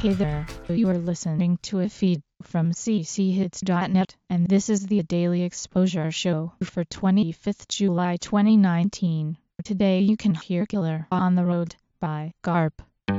Hey there, you are listening to a feed from cchits.net, and this is the Daily Exposure Show for 25th July 2019. Today you can hear Killer on the Road by Garp.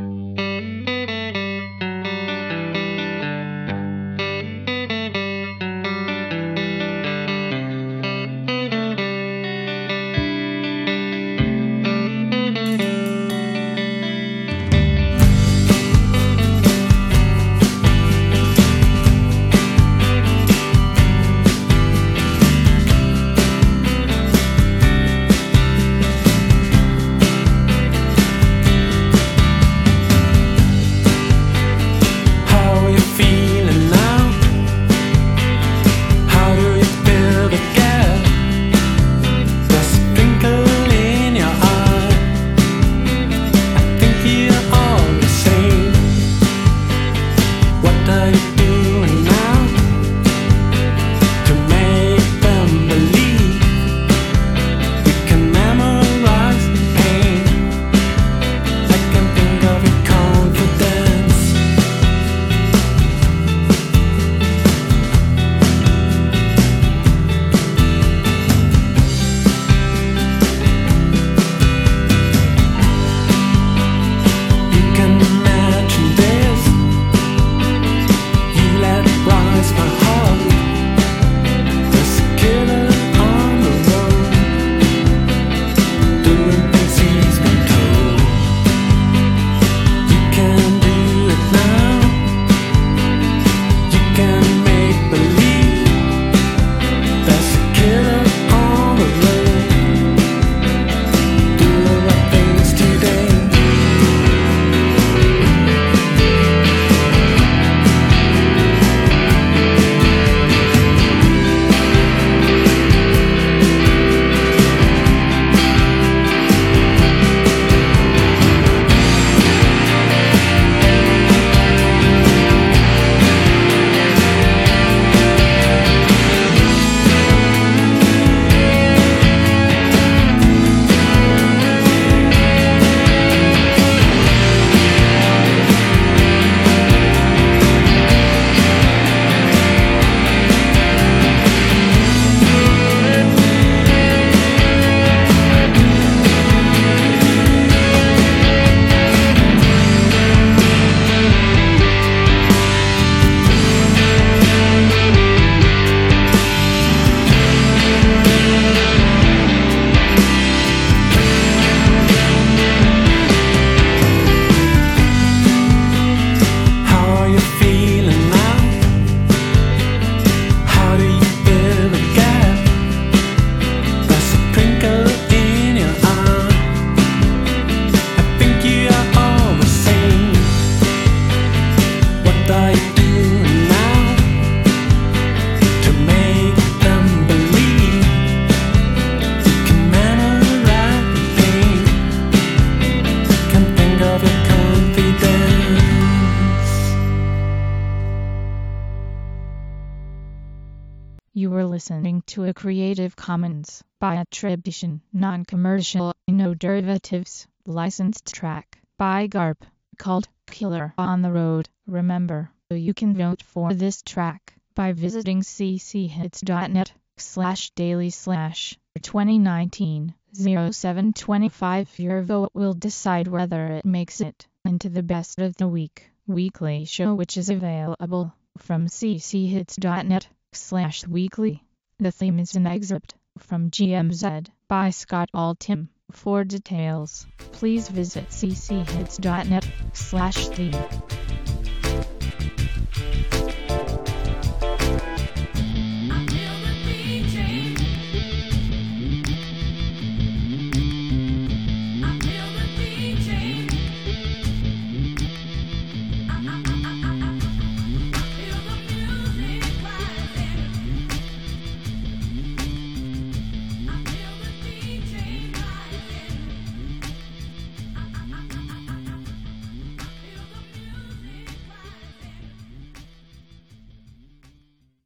You were listening to a Creative Commons by attribution, non-commercial, no derivatives, licensed track by Garp, called Killer on the Road. Remember, you can vote for this track by visiting cchits.net/daily/2019-0725. Your vote will decide whether it makes it into the Best of the Week weekly show, which is available from cchits.net/weekly. The theme is an excerpt from GMZ by Scott Altham. For details, please visit cchits.net/theme.